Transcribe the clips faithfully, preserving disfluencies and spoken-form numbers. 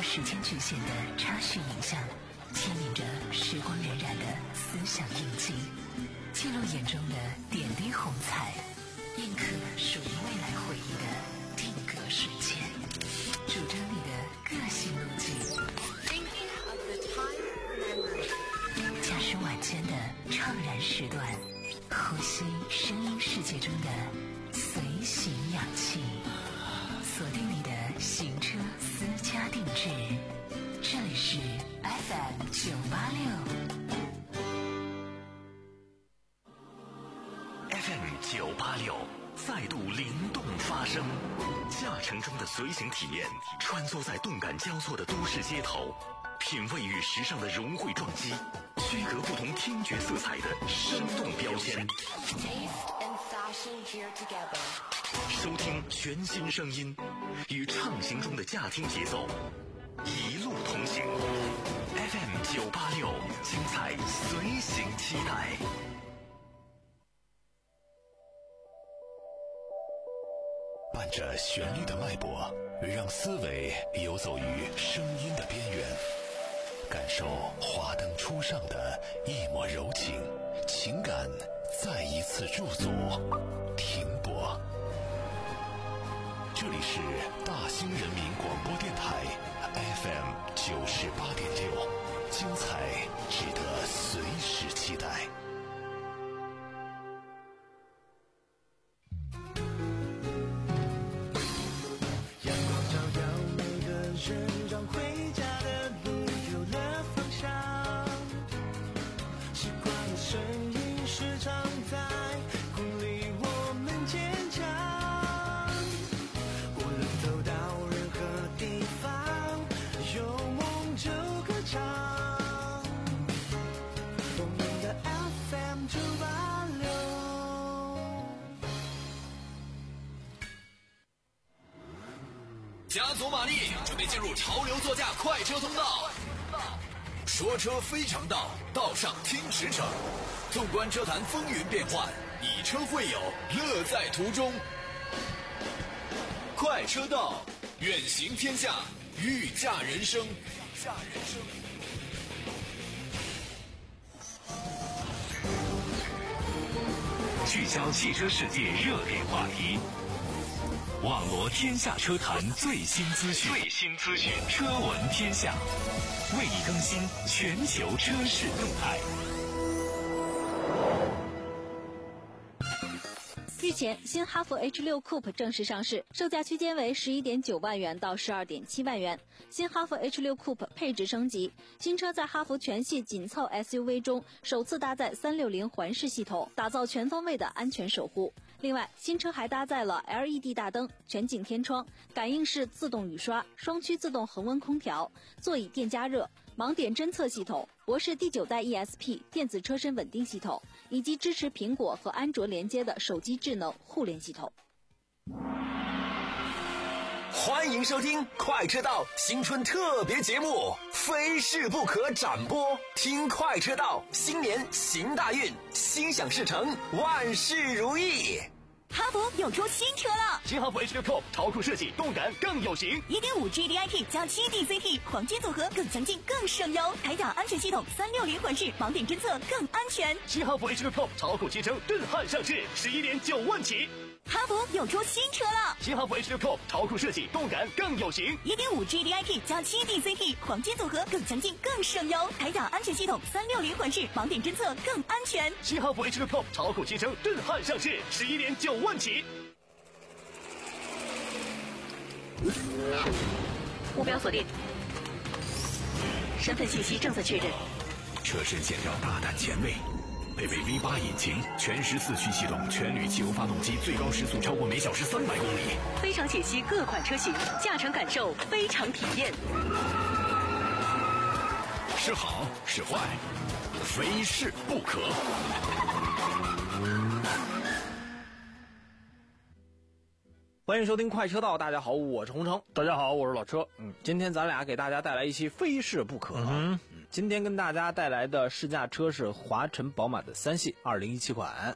时间局限的插叙影像，牵引着时光荏苒的思想印记，记录眼中的点滴红彩，印刻属于未来回忆的定格瞬间，主张你的个性路径。驾驶晚间的怅然时段，呼吸声音世界中的随行氧气，锁定你的行车私家定制。这里是 F M 九八六 F M 九八六再度灵动发声，驾乘中的随行体验，穿梭在动感交错的都市街头，品味与时尚的融汇撞击，区隔不同听觉色彩的生动标签。收听全新声音，与畅行中的驾听节奏，一路同行。F M 九八六，精彩随行期待。伴着旋律的脉搏，让思维游走于声音的边缘，感受华灯初上的一抹柔情，情感再一次驻足停泊。这里是大兴人民广播电台 F M 九十八点六，精彩值得随时期待。 让回家的路有了方向，习惯的声音时常在鼓励我们坚强，无论走到任何地方，有梦就歌唱。我们的 F M 九八六， 加足马力，准备进入潮流座驾快车通道。说车非常道，道上听驰骋。纵观车坛风云变幻，以车会友，乐在途中。快车道，远行天下，御驾人生。御驾人生。 聚焦汽车世界热点话题，网罗天下车坛最新资讯，最新资讯，车闻天下，为你更新全球车市动态。 日前，新哈弗 H 六 Coupe 正式上市，售价区间为 十一点九万元到 十二点七万元。新哈弗 H 六 Coupe 配置升级，新车在哈弗全系紧凑 S U V 中首次搭载三六零环视系统，打造全方位的安全守护。另外，新车还搭载了 L E D 大灯、全景天窗、感应式自动雨刷、双区自动恒温空调、座椅电加热、盲点侦测系统、博世第九代 E S P 电子车身稳定系统，以及支持苹果和安卓连接的手机智能互联系统。 欢迎收听快车道新春特别节目《非试不可》展播，听快车道，新年行大运，心想事成，万事如意。 哈弗有出新车了， 新哈弗 H 六 Coupe 潮酷设计，动感更有型， 一点五 G D I T 加 七 D C T 黄金组合，更强劲更省油，铠甲安全系统三六零环视，盲点侦测更安全。 新哈弗 H 六 Coupe 潮酷汽车震撼上市，十一点九万起。 哈弗有出新车了， 新哈弗 H 六 Coupe 潮酷设计，动感更有型， 一点五 G D I T 加 七 D C T 黄金组合，更强劲更省油，铠甲安全系统三六零环视，盲点侦测更安全。 新哈弗 H 六 Coupe 潮酷汽车震撼上市，十一点九万起。 目标锁定，身份信息政策确认。 车身线条大胆前卫，配备 V 八 引擎，全时四驱系统，全铝汽油发动机，最高时速超过每小时三百公里。 非常解析各款车型，驾乘感受非常体验。 是好是坏，非试不可。 欢迎收听快车道，大家好，我是洪城。 大家好，我是老车。 嗯，今天咱俩给大家带来一期非试不可。 嗯， 今天跟大家带来的试驾车是华晨宝马的三系二零一七款。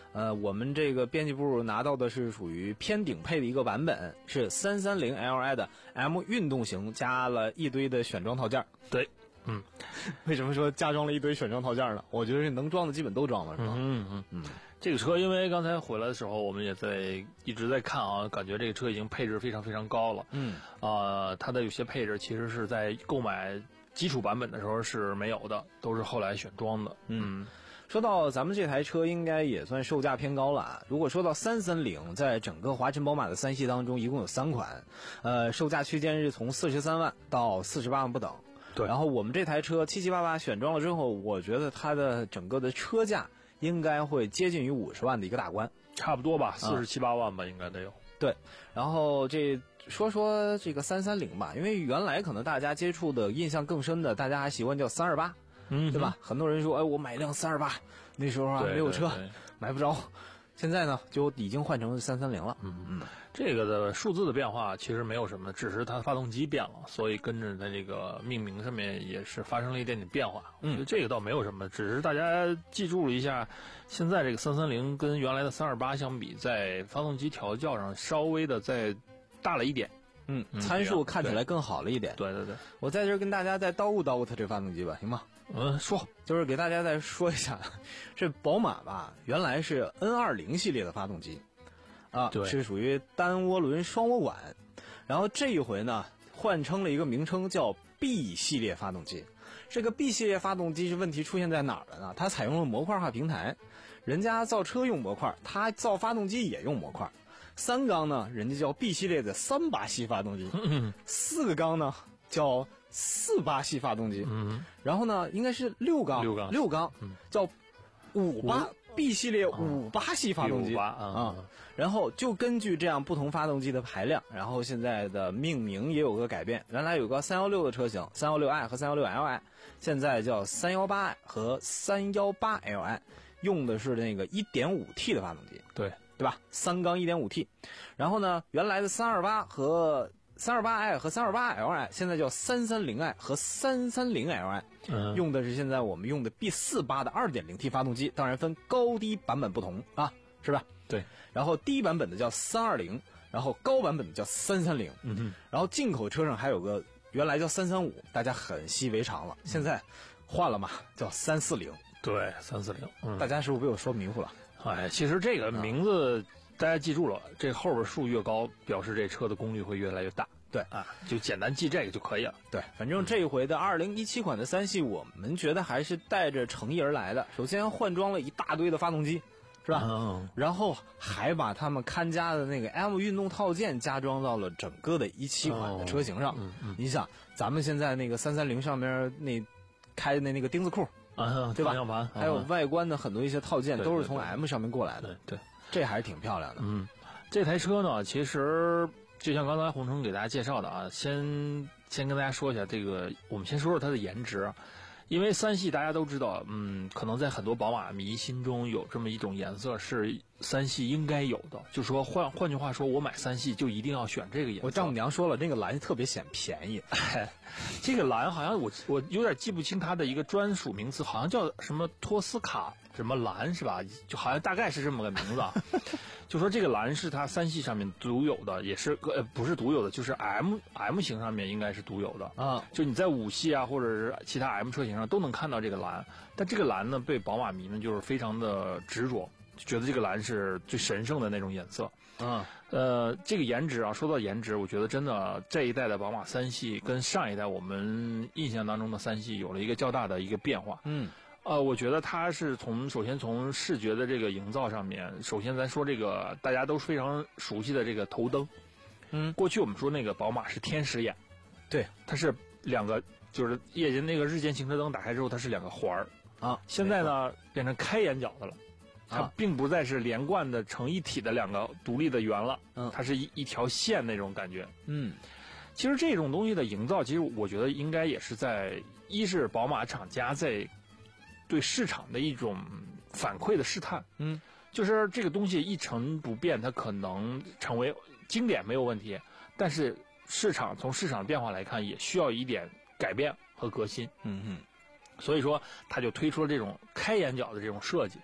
呃，我们这个编辑部拿到的是属于偏顶配的一个版本，是三三零 L I 的 M 运动型，加了一堆的选装套件。 对，嗯， 为什么说加装了一堆选装套件呢？我觉得是能装的基本都装了，是吧？ 嗯嗯嗯。这个车，因为刚才回来的时候，我们也在一直在看啊，感觉这个车已经配置非常非常高了。嗯，啊、呃，它的有些配置其实是在购买基础版本的时候是没有的，都是后来选装的。嗯。 说到咱们这台车应该也算售价偏高了啊。如果说到三三零，在整个华晨宝马的三系当中，一共有三款，呃，售价区间是从四十三万到四十八万不等。 对。 然后我们这台车七七八八选装了之后，我觉得它的整个的车价应该会接近于五十万的一个大关， 差不多吧，四十七八万吧，应该得有。 对。然后这说说这个三三零吧，因为原来可能大家接触的印象更深的，大家还习惯叫三二八。嗯，对吧？很多人说，哎，我买一辆三二八，那时候啊没有车，买不着。现在呢，就已经换成三三零了。 嗯嗯，这个的数字的变化其实没有什么，只是它发动机变了，所以跟着它这个命名上面也是发生了一点点变化。嗯，这个倒没有什么，只是大家记住了一下，现在这个三三零跟原来的三二八相比，在发动机调教上稍微的再大了一点。 嗯，参数看起来更好了一点。 对对对， 我在这儿跟大家再叨咕叨咕它这发动机吧，行吗？ 嗯，说就是给大家再说一下，这宝马吧，原来是 N 二十 系列的发动机，啊，是属于单涡轮双涡管，然后这一回呢，换成了一个名称叫 B 系列发动机。这个 B 系列发动机是问题出现在哪儿了呢？它采用了模块化平台，人家造车用模块，它造发动机也用模块。三缸呢，人家叫 B 系列的三八系发动机，四个缸呢叫四八系发动机，嗯，然后呢，应该是六缸， 六缸， 六缸，嗯、叫五八 B 系列五八系发动机啊、嗯嗯， 然后就根据这样不同发动机的排量，然后现在的命名也有个改变，原来有个三一六的车型，三一六 i 和三一六 L i， 现在叫三一八 i 和三一八 L i， 用的是那个 一点五 T 的发动机， 对对吧？三缸 一点五 T， 然后呢，原来的三二八和三二八 i 和三二八 L i 现在叫三三零 i 和三三零 L i， 嗯，用的是现在我们用的 B 四八 的 二点零 T 发动机，当然分高低版本不同啊，是吧？ 对。 然后低版本的叫三二零，然后高版本的叫三三零，嗯哼。然后进口车上还有个原来叫三三五，大家很习以为常了，现在换了嘛，叫三四零。 对，三四零。嗯， 大家是不是被我说迷糊了？ 哎，其实这个名字。啊，大家记住了，这后边数越高，表示这车的功率会越来越大。 对啊，就简单记这个就可以了。 对，反正这一回的二零一七款的三系，我们觉得还是带着诚意而来的。首先换装了一大堆的发动机，是吧？嗯。然后还把他们看家的那个 M 运动套件加装到了整个的一七款的车型上。嗯嗯。你想，咱们现在那个三三零上面那开的那那个钉子裤啊， 对吧？ 方向盘， 还有外观的很多一些套件都是从 M 上面过来的。 对 对, 对, 对。 这还是挺漂亮的。 嗯，这台车呢，其实就像刚才洪城给大家介绍的啊，先先跟大家说一下这个，我们先说说它的颜值，因为三系大家都知道，嗯，可能在很多宝马迷心中有这么一种颜色是三系应该有的，就说换换句话说，我买三系就一定要选这个颜色。 我丈母娘说了，那个蓝特别显便宜。 这个蓝好像我我有点记不清它的一个专属名词，好像叫什么托斯卡什么蓝是吧？就好像大概是这么个名字啊。就说这个蓝是它三系上面独有的，也是呃不是独有的，就是 M M 型上面应该是独有的啊。就你在五系啊或者是其他 M 车型上都能看到这个蓝，但这个蓝呢被宝马迷呢就是非常的执着，觉得这个蓝是最神圣的那种颜色。嗯，呃，这个颜值啊，说到颜值，我觉得真的这一代的宝马三系跟上一代我们印象当中的三系有了一个较大的一个变化。嗯。呃，我觉得它是从首先从视觉的这个营造上面，首先咱说这个大家都非常熟悉的这个头灯，嗯，过去我们说那个宝马是天使眼， 对， 它是两个，就是夜间那个日间行车灯打开之后，它是两个环儿啊，现在呢变成开眼角的了，它并不再是连贯的成一体的两个独立的圆了，嗯，它是一一条线那种感觉，嗯，其实这种东西的营造，其实我觉得应该也是在一是宝马厂家在对市场的一种反馈的试探，嗯，就是这个东西一成不变，它可能成为经典没有问题，但是市场从市场变化来看，也需要一点改变和革新，嗯嗯，所以说他就推出了这种开眼角的这种设计，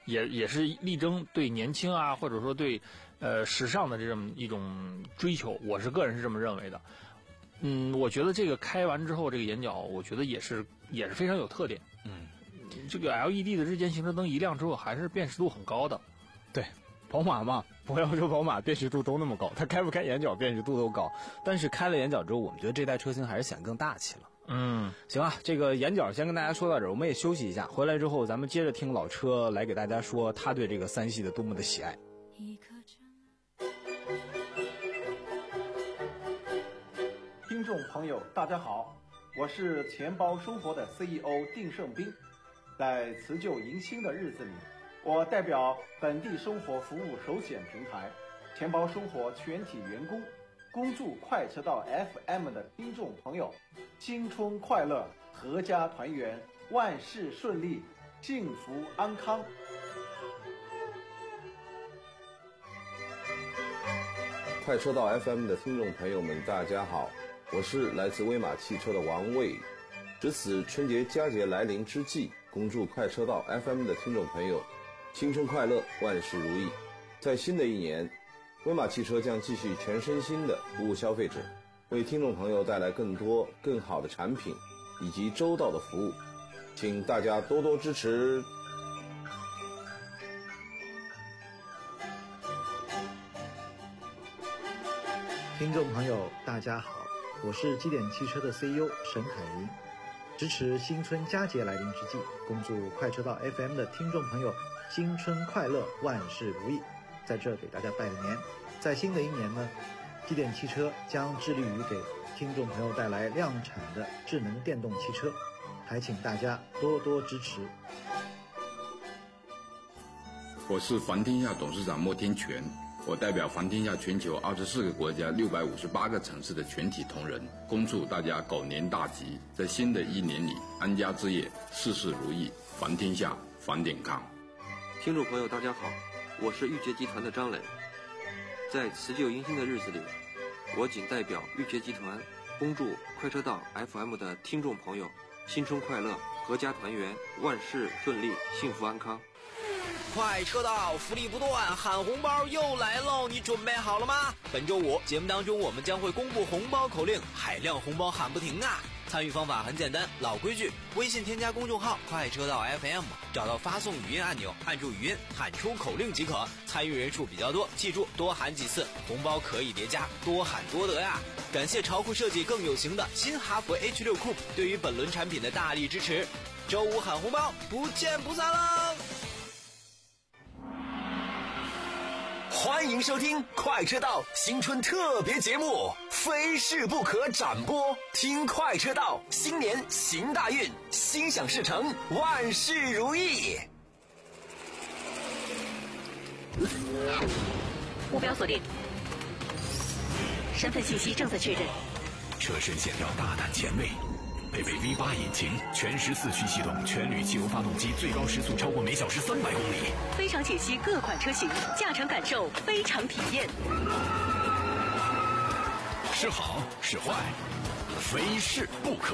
也也是力争对年轻啊，或者说对呃时尚的这种一种追求，我是个人是这么认为的。嗯，我觉得这个开完之后，这个眼角，我觉得也是也是非常有特点。 嗯， 这个 L E D 的日间行车灯一亮之后，还是辨识度很高的。 对，宝马嘛，不要说宝马辨识度都那么高，它开不开眼角辨识度都高，但是开了眼角之后，我们觉得这代车型还是显得更大气了。 嗯， 行啊，这个眼角先跟大家说到这儿，我们也休息一下，回来之后咱们接着听老车来给大家说他对这个三系的多么的喜爱。 听众朋友大家好，我是钱包生活的 C E O 丁胜斌。在辞旧迎新的日子里，我代表本地生活服务首选平台钱包生活全体员工，恭祝快车道 F M 的听众朋友新春快乐，阖家团圆，万事顺利，幸福安康。 快车道 F M 的听众朋友们大家好，我是来自威马汽车的王卫。值此春节佳节来临之际，恭祝快车道 F M 的听众朋友新春快乐，万事如意。在新的一年，威马汽车将继续全身心的服务消费者，为听众朋友带来更多更好的产品以及周到的服务，请大家多多支持。 听众朋友大家好，我是基点汽车的 C E O 沈海林。支持新春佳节来临之际，恭祝快车道 F M 的听众朋友新春快乐，万事如意。在这给大家拜个年。在新的一年呢，基点汽车将致力于给听众朋友带来量产的智能电动汽车，还请大家多多支持。 我是环天下董事长莫天全，我代表环天下全球二十四个国家六百五十八个城市的全体同仁，恭祝大家狗年大吉，在新的一年里安家置业，事事如意，环天下，环点康。 听众朋友大家好，我是裕捷集团的张磊。在辞旧迎新的日子里，我仅代表裕捷集团恭祝快车道 F M 的听众朋友新春快乐，阖家团圆，万事顺利，幸福安康。 快车道福利不断，喊红包又来喽！你准备好了吗？本周五节目当中，我们将会公布红包口令，海量红包喊不停啊！参与方法很简单，老规矩，微信添加公众号快车道 F M， 找到发送语音按钮，按住语音喊出口令即可。参与人数比较多，记住多喊几次，红包可以叠加，多喊多得呀！感谢潮酷设计更有型的新哈弗 H 六 Coupe 对于本轮产品的大力支持。周五喊红包，不见不散喽！欢迎收听快车道新春特别节目《非试不可》展播，听快车道，新年行大运，心想事成，万事如意。 目标锁定，身份信息正在确认。 车身线条大胆前卫，配备 V 八 引擎，全时四驱系统，全铝汽油发动机，最高时速超过每小时三百公里。 非常解析各款车型，驾乘感受非常体验。 是好是坏，非试不可。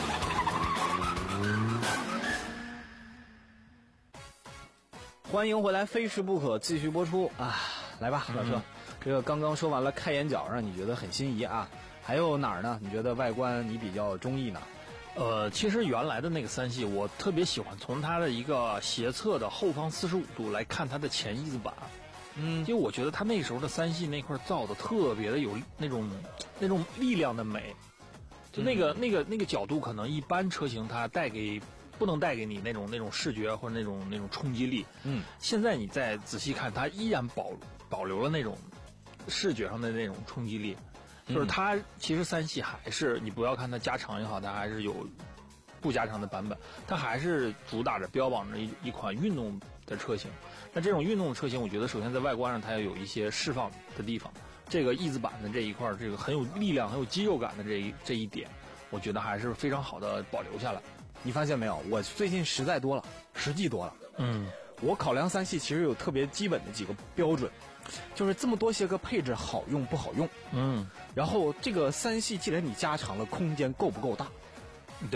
欢迎回来，非试不可继续播出啊！来吧，老车，嗯、这个刚刚说完了开眼角，让你觉得很心仪啊。还有哪儿呢？你觉得外观你比较中意呢？ 呃，其实原来的那个三系，我特别喜欢从它的一个斜侧的后方四十五度来看它的前翼子板。嗯，因为我觉得它那时候的三系那块造的特别的有那种那种力量的美，就那个、嗯、那个那个角度，可能一般车型它带给不能带给你那种那种视觉或者那种那种冲击力。嗯，现在你再仔细看，它依然保保留了那种视觉上的那种冲击力。就是它其实三系还是你不要看它加长也好，它还是有不加长的版本，它还是主打着标榜着一一款运动的车型。那这种运动的车型，我觉得首先在外观上它要有一些释放的地方，这个翼子板的这一块，这个很有力量、很有肌肉感的这一这一点，我觉得还是非常好的保留下来。 你发现没有？我最近实在多了，实际多了。 嗯， 我考量三系其实有特别基本的几个标准。就是这么多些个配置好用不好用， 嗯， 然后这个三系既然你加长了，空间够不够大？ 对，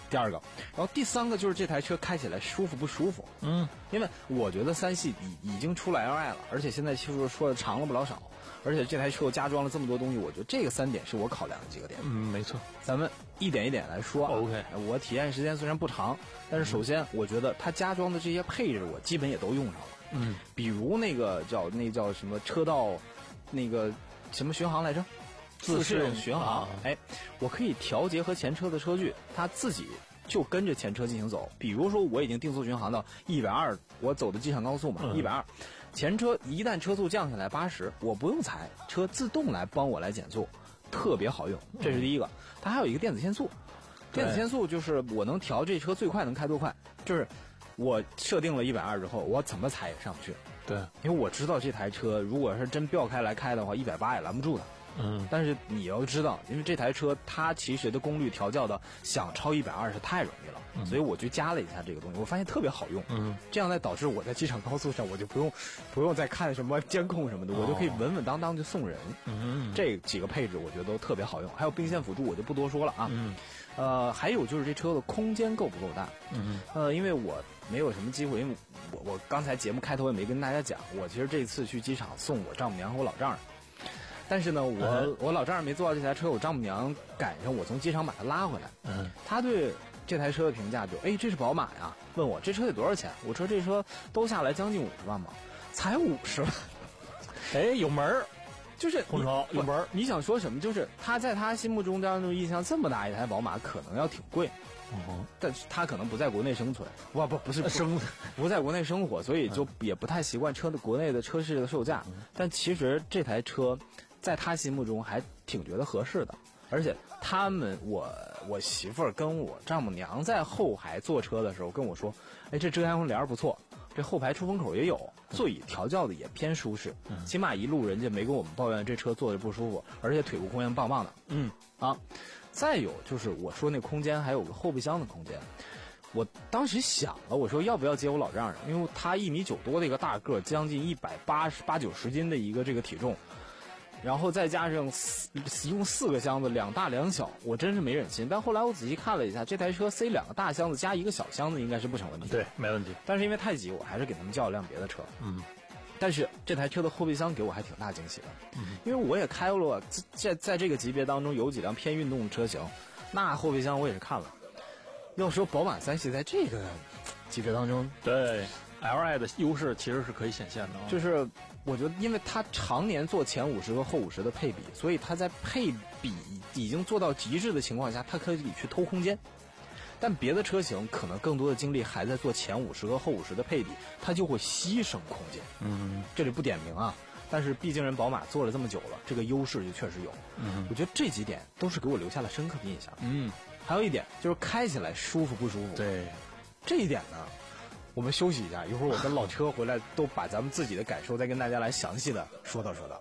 第二个，然后第三个就是这台车开起来舒服不舒服？ 嗯， 因为我觉得三系已已经出了 L I 了，而且现在其实说的长了不老少，而且这台车又加装了这么多东西，我觉得这个三点是我考量的几个点。 嗯，没错。 咱们一点一点来说。 OK， 我体验时间虽然不长，但是首先我觉得它加装的这些配置我基本也都用上了。 嗯， 比如那个叫那叫什么车道，那个什么巡航来着？自适应巡航。啊、哎，我可以调节和前车的车距，它自己就跟着前车进行走。比如说我已经定速巡航到一百二，我走的机场高速嘛，一百二，前车一旦车速降下来八十，我不用踩，车自动来帮我来减速，特别好用。这是第一个。它还有一个电子限速，电子限速就是我能调这车最快能开多快，就是我设定了一百二之后，我怎么踩也上不去。 对， 因为我知道这台车如果是真飙开来开的话，一百八也拦不住它。 嗯， 但是你要知道，因为这台车它其实的功率调教的想超一百二十太容易了、嗯，所以我就加了一下这个东西，我发现特别好用。 嗯， 这样才导致我在机场高速上我就不用不用再看什么监控什么的，哦、我就可以稳稳当当就送人。 嗯， 这几个配置我觉得都特别好用，还有并线辅助我就不多说了啊。 嗯， 呃，还有就是这车的空间够不够大？ 嗯， 呃，因为我没有什么机会，因为我我刚才节目开头也没跟大家讲，我其实这次去机场送我丈母娘和我老丈人。但是呢，我、嗯、我老丈人没坐到这台车，我丈母娘赶上我从机场把他拉回来。 嗯， 他对这台车的评价就，哎，这是宝马呀？问我这车得多少钱？我说这车都下来将近五十万嘛，才五十万。 哎，有门儿， 就是空调有门儿。 你想说什么？就是他在他心目中当中印象这么大一台宝马，可能要挺贵。 嗯， 但是他可能不在国内生存，不不不是生， 不在国内生活，所以就也不太习惯车的国内的车市的售价。嗯、但其实这台车。在他心目中还挺觉得合适的，而且他们我我媳妇儿跟我丈母娘在后排坐车的时候跟我说，哎，这遮阳帘不错，这后排出风口也有，座椅调教的也偏舒适， 嗯、 起码一路人家没跟我们抱怨这车坐着不舒服，而且腿部空间棒棒的。 嗯啊，再有就是我说那空间还有个后备箱的空间。我当时想了，我说要不要接我老丈人，因为他一米九多的一个大个，将近一百八十八九十斤的一个这个体重。然后再加上四一共四个箱子，两大两小，我真是没忍心。但后来我仔细看了一下，这台车塞两个大箱子加一个小箱子应该是不成问题。 对，没问题。 但是因为太挤，我还是给他们叫了辆别的车。 嗯。 但是这台车的后备箱给我还挺大惊喜的， 嗯、 因为我也开了，在在这个级别当中有几辆偏运动的车型，那后备箱我也是看了。要说宝马三系在这个级别当中， 对 L I 的优势其实是可以显现的、哦， 就是。我觉得，因为它常年做前五十和后五十的配比，所以它在配比已经做到极致的情况下，它可以去偷空间。但别的车型可能更多的精力还在做前五十和后五十的配比，它就会牺牲空间。 嗯， 这里不点名啊，但是毕竟人宝马做了这么久了，这个优势就确实有。 嗯， 我觉得这几点都是给我留下了深刻的印象。 嗯， 还有一点就是开起来舒服不舒服？ 对， 这一点呢。我们休息一下，一会儿我跟老车回来都把咱们自己的感受再跟大家来详细的说道说道。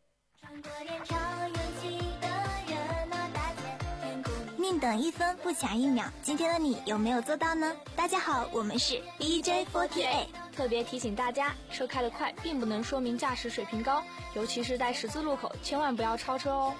宁等一分不抢一秒，今天的你有没有做到呢？大家好，我们是 B J 四十八， 特别提醒大家，车开得快并不能说明驾驶水平高，尤其是在十字路口，千万不要超车哦。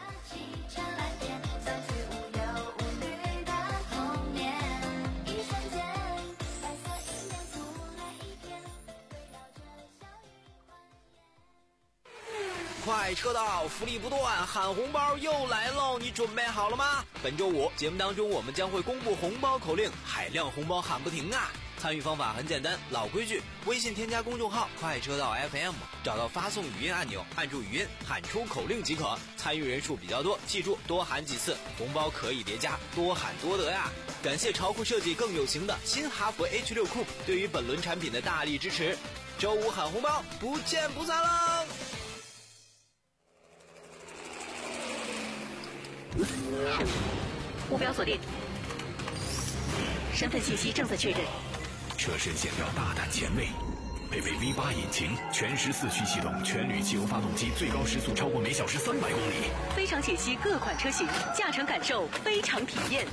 快车道福利不断，喊红包又来喽！你准备好了吗？本周五节目当中，我们将会公布红包口令，海量红包喊不停啊！参与方法很简单，老规矩，微信添加公众号快车道 F M， 找到发送语音按钮，按住语音喊出口令即可。参与人数比较多，记住多喊几次，红包可以叠加，多喊多得呀！感谢潮酷设计更有型的新哈弗 H 六 Coupe 对于本轮产品的大力支持。周五喊红包，不见不散喽！ 目标锁定，身份信息正在确认。 车身线条大胆前卫，配备 V 八引擎，全时四驱系统，全铝汽油发动机，最高时速超过每小时三百公里。 非常解析各款车型，驾乘感受非常体验。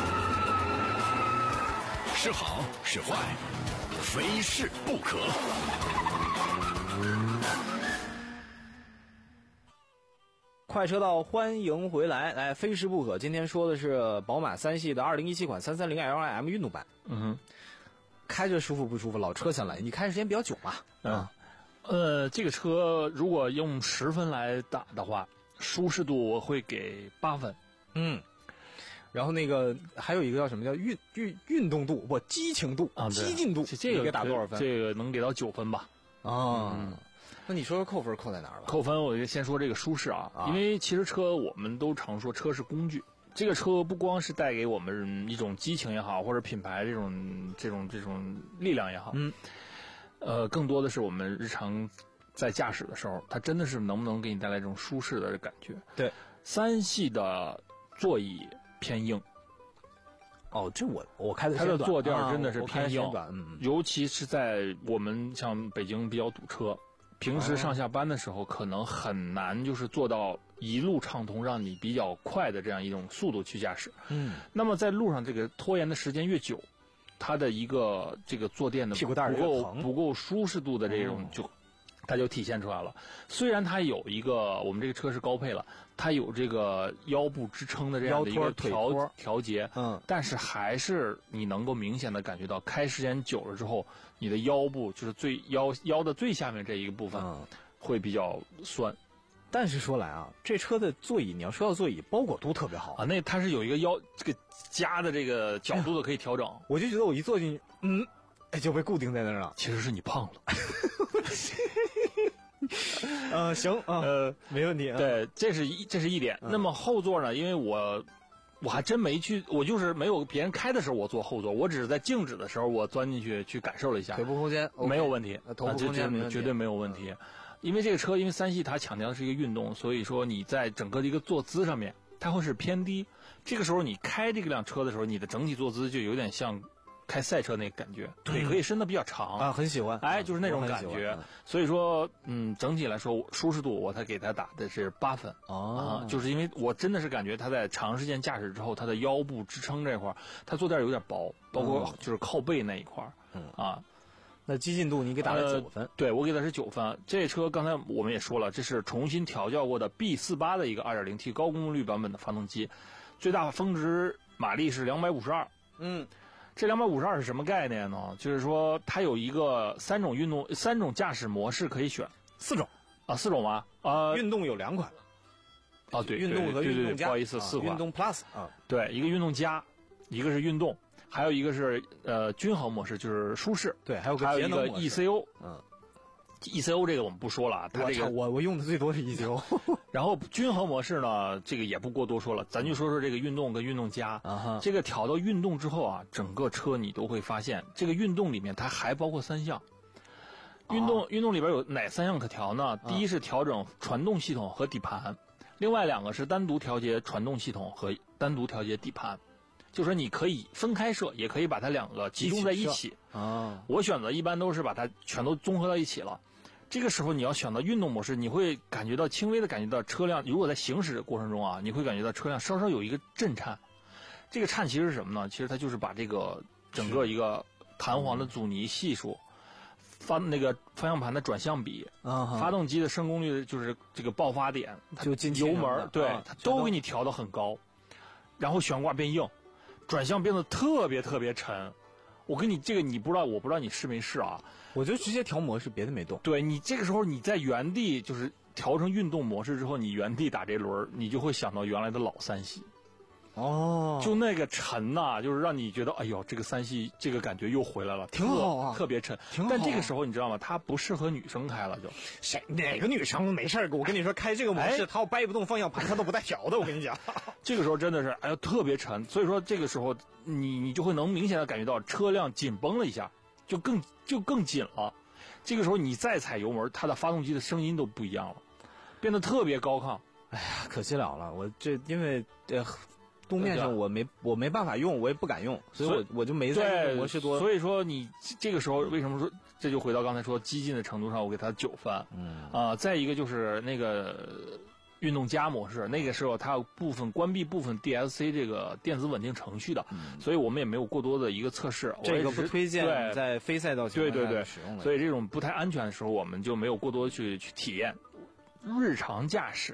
是好是坏，非试不可。 快快车道，欢迎回来！来，非试不可。今天说的是宝马三系的二零一七款三三零 L I M 运动版。 嗯哼， 开着舒服不舒服？老车先来，你开时间比较久嘛？ 嗯，呃，这个车如果用十分来打的话，舒适度我会给八分。 嗯。然后那个还有一个叫什么叫运运运动度不激情度啊激进度， 这个给打多少分？ 这个能给到九分吧？ 啊、嗯，那你说说扣分扣在哪儿吧？ 扣分我就先说这个舒适啊，啊因为其实车我们都常说车是工具，这个车不光是带给我们一种激情也好，或者品牌这种这种这种力量也好， 嗯， 呃，更多的是我们日常在驾驶的时候，它真的是能不能给你带来这种舒适的感觉？ 对， 三系的座椅偏硬， 哦，这我我开的它的坐垫真的是偏硬， 啊嗯、 尤其是在我们像北京比较堵车，平时上下班的时候，可能很难就是做到一路畅通，让你比较快的这样一种速度去驾驶。 嗯， 那么在路上这个拖延的时间越久，它的一个这个坐垫的屁股蛋不够不够舒适度的这种就。嗯它就体现出来了。虽然它有一个，我们这个车是高配了，它有这个腰部支撑的这样的一个调调节， 嗯， 但是还是你能够明显的感觉到，开时间久了之后，你的腰部就是最腰腰的最下面这一个部分， 嗯， 会比较酸。 但是说来啊，这车的座椅，你要说到座椅包裹度特别好啊，那它是有一个腰这个夹的这个角度的可以调整，哎、 我就觉得我一坐进去，嗯，哎就被固定在那儿了。 其实是你胖了。 呃，行啊， 呃， 没问题。 对，这是一这是一点。 嗯、 那么后座呢？因为我我还真没去，我就是没有别人开的时候我坐后座，我只是在静止的时候我钻进去去感受了一下， 腿部空间、 OK, 没有问题， 头部空间没问题， 绝对没有问题。因为这个车，因为三系它强调的是一个运动，所以说你在整个的一个坐姿上面，它会是偏低。这个时候你开这个辆车的时候，你的整体坐姿就有点像。开赛车那个感觉，腿可以伸得比较长、 嗯、啊，很喜欢， 哎，就是那种感觉。嗯、所以说，嗯，整体来说，舒适度我才给它打的是八分哦、 啊，就是因为我真的是感觉它在长时间驾驶之后，它的腰部支撑这块，它坐垫有点薄，包括就是靠背那一块， 嗯啊， 那激进度你给打了九分、呃， 对我给的是九分。这车刚才我们也说了，这是重新调教过的 B 四十八 的一个 二点零 T 高功率版本的发动机，最大峰值马力是两百五十二， 嗯。 这两百五十二是什么概念呢？就是说它有一个三种运动、三种驾驶模式可以选， 四种啊，四种吗？啊， 运动有两款， 啊，对， 运动和运动加， 不好意思，四款。 运动 Plus 啊， 对，一个运动加，一个是运动，还有一个是呃均衡模式，就是舒适， 对，还有个还有一个 E C O， 嗯。 E C O 这个我们不说了，它这个我我用的最多是 E C O， 然后均衡模式呢，这个也不过多说了，咱就说说这个运动跟运动加。 啊、 这个调到运动之后啊，整个车你都会发现，这个运动里面它还包括三项。运动、啊、运动里边有哪三项可调呢？第一是调整传动系统和底盘，另外两个是单独调节传动系统和单独调节底盘。就说你可以分开设，也可以把它两个集中在一起。 啊， 我选择一般都是把它全都综合到一起了。这个时候你要选择运动模式，你会感觉到轻微的感觉到车辆，如果在行驶的过程中啊，你会感觉到车辆稍稍有一个震颤。这个颤其实是什么呢？其实它就是把这个整个一个弹簧的阻尼系数、发那个方向盘的转向比、 啊、 发动机的升功率，就是这个爆发点， 就油门，对， 啊、 它都给你调到很高，然后悬挂变硬，转向变得特别特别沉。我跟你这个你不知道，我不知道你试没试啊？ 我就直接调模式，别的没动。 对，你这个时候你在原地就是调成运动模式之后，你原地打这轮，你就会想到原来的老三系。 哦， 就那个沉呐、啊，就是让你觉得，哎呦，这个三系这个感觉又回来了， 挺好啊， 特别沉。 挺好、啊。 但这个时候你知道吗？它不适合女生开了就。 谁哪个女生没事我跟你说，开这个模式，她要掰不动方向盘，她都不带调的。我跟你讲， 这个时候真的是，哎呦，特别沉。所以说这个时候，你你就会能明显的感觉到车辆紧绷了一下，就更就更紧了。这个时候你再踩油门，它的发动机的声音都不一样了，变得特别高亢。 哎呀，可惜了了，我这因为呃。路面上我没我没办法用，我也不敢用，所以我我就没在这个模式多。 所以说你这个时候为什么说这就回到刚才说激进的程度上，我给它九分。 嗯啊、呃，再一个就是那个运动加模式，那个时候它有部分关闭部分 D S C 这个电子稳定程序的， 嗯、 所以我们也没有过多的一个测试。 这个不推荐在非赛道情况下使用的。 所以这种不太安全的时候，我们就没有过多去去体验。日常驾驶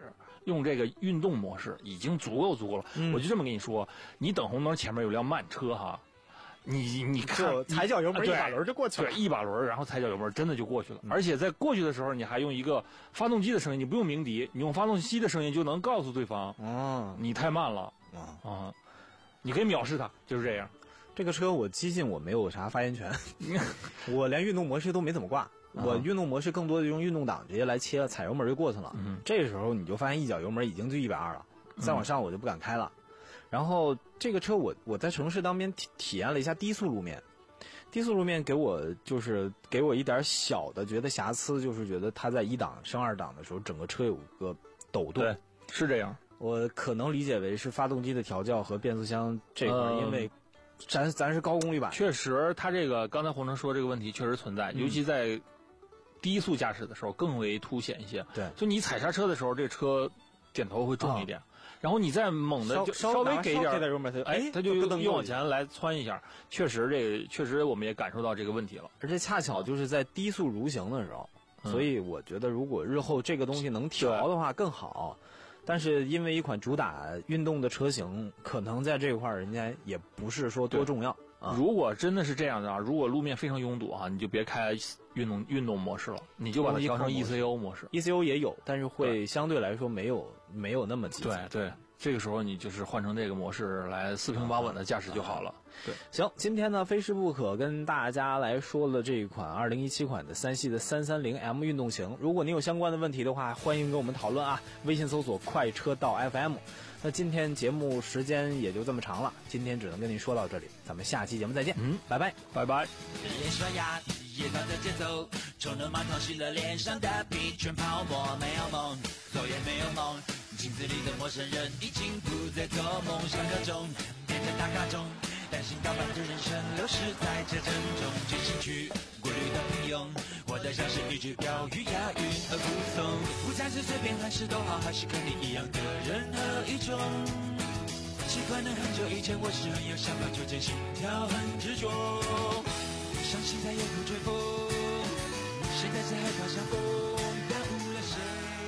用这个运动模式已经足够足够了。嗯、我就这么跟你说，你等红灯前面有辆慢车哈，你你看踩脚油门一把轮就过去了， 对，一把轮然后踩脚油门真的就过去了。嗯、而且在过去的时候，你还用一个发动机的声音，你不用鸣笛，你用发动机的声音就能告诉对方， 嗯， 你太慢了啊啊，你可以藐视他，就是这样。 这个车我激进，我没有啥发言权，我连运动模式都没怎么挂。我运动模式更多的用运动档直接来切，踩油门就过去了。嗯，这时候你就发现一脚油门已经就一百二了，再往上我就不敢开了。嗯、然后这个车我我在城市当边体体验了一下低速路面，低速路面给我就是给我一点小的觉得瑕疵，就是觉得它在一档升二档的时候，整个车有个抖动。 对，是这样。 我可能理解为是发动机的调教和变速箱这块，嗯、因为。咱咱是高功率版， 确实，它这个刚才洪成说这个问题确实存在，嗯、尤其在低速驾驶的时候更为凸显一些。 对， 就你踩刹车的时候，这车点头会重一点，啊、然后你再猛的就稍微给一点，哎，它就又往前来窜一下。确实，这个确实我们也感受到这个问题了。 而且恰巧就是在低速蠕行的时候，嗯、所以我觉得如果日后这个东西能调的话更好。但是因为一款主打运动的车型，可能在这块儿人家也不是说多重要。 啊、如果真的是这样的啊，如果路面非常拥堵啊，你就别开运动运动模式了，你就把它调成 E C O 模式。 E C O 也有，但是会相对来说没有没有那么激进。 对对，这个时候你就是换成这个模式来四平八稳的驾驶就好了。对， 行，今天呢非试不可跟大家来说了这一款二零一七款的三系的三三零 M 运动型。如果您有相关的问题的话，欢迎跟我们讨论啊，微信搜索快车道 F M。那今天节目时间也就这么长了，今天只能跟您说到这里，咱们下期节目再见。嗯，拜拜， 拜拜。 连刷牙，夜到的节奏，冲了马桶，洗了脸上的皮，全泡沫，没有梦，走也没有梦。镜子里的陌生人已经不再做梦，上课中变成打卡中，担心大半的人生流逝在车阵中，进行去过滤的平庸，活得像是一句标语，押韵而不怂，不再是随便还是都好，还是跟你一样的人和一种。习惯了很久以前，我是很有想法，就这心跳很执着，相信在夜空吹风，现在是害怕相逢，耽误了谁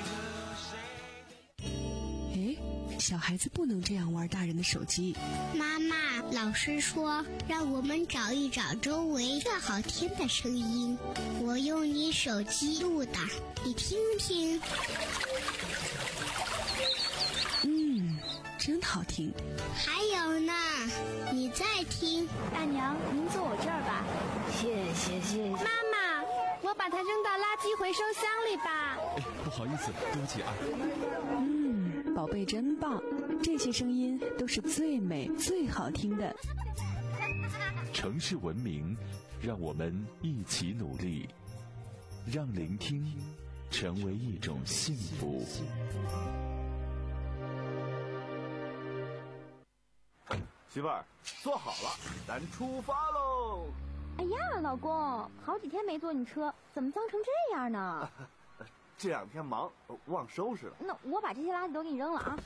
和谁。 哎，小孩子不能这样玩大人的手机。 妈妈，老师说让我们找一找周围最好听的声音，我用你手机录的，你听听。 嗯，真好听。 还有呢，你再听。 大娘，您坐我这儿吧。 谢谢谢谢。 妈妈，我把它扔到垃圾回收箱里吧。 哎，不好意思，对不起啊。 嗯，宝贝真棒，这些声音都是最美最好听的。 城市文明，让我们一起努力，让聆听成为一种幸福。 媳妇儿，坐好了，咱出发喽！ 哎呀，老公，好几天没坐你车，怎么脏成这样呢？啊、 这两天忙，忘收拾了。 那我把这些垃圾都给你扔了啊！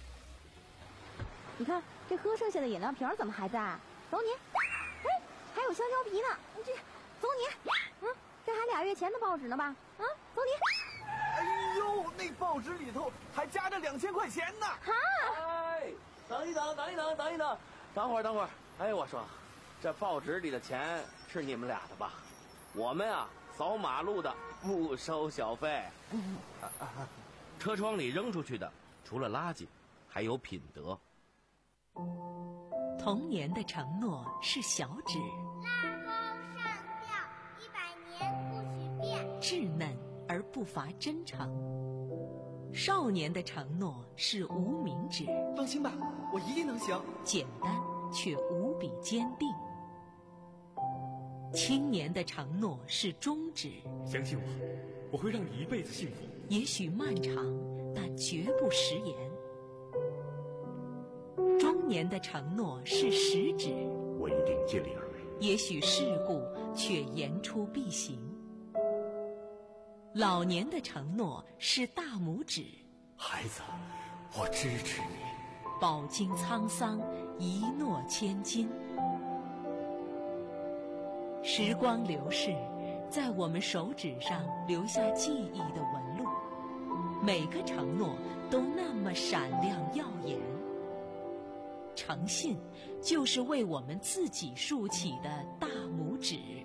你看这喝剩下的饮料瓶怎么还在？走你！哎，还有香蕉皮呢，这走你！嗯，这还俩月前的报纸呢吧？啊，走你！ 哎呦，那报纸里头还夹着两千块钱呢！ 哈！ 哎，等一等，等一等，等一等。等会儿，等会儿，哎，我说，这报纸里的钱是你们俩的吧？我们啊，扫马路的不收小费。车窗里扔出去的，除了垃圾，还有品德。 童年的承诺是小指， 拉钩上吊，一百年不许变。 稚嫩而不乏真诚。少年的承诺是无名指， 放心吧，我一定能行。 简单却无比坚定。青年的承诺是中指， 相信我，我会让你一辈子幸福。 也许漫长，但绝不食言。中年的承诺是食指， 我一定尽力而为。 也许世故，却言出必行。老年的承诺是大拇指， 孩子，我支持你。 饱经沧桑，一诺千金。时光流逝，在我们手指上留下记忆的纹路。 每个承诺都那么闪亮耀眼。诚信就是为我们自己竖起的大拇指。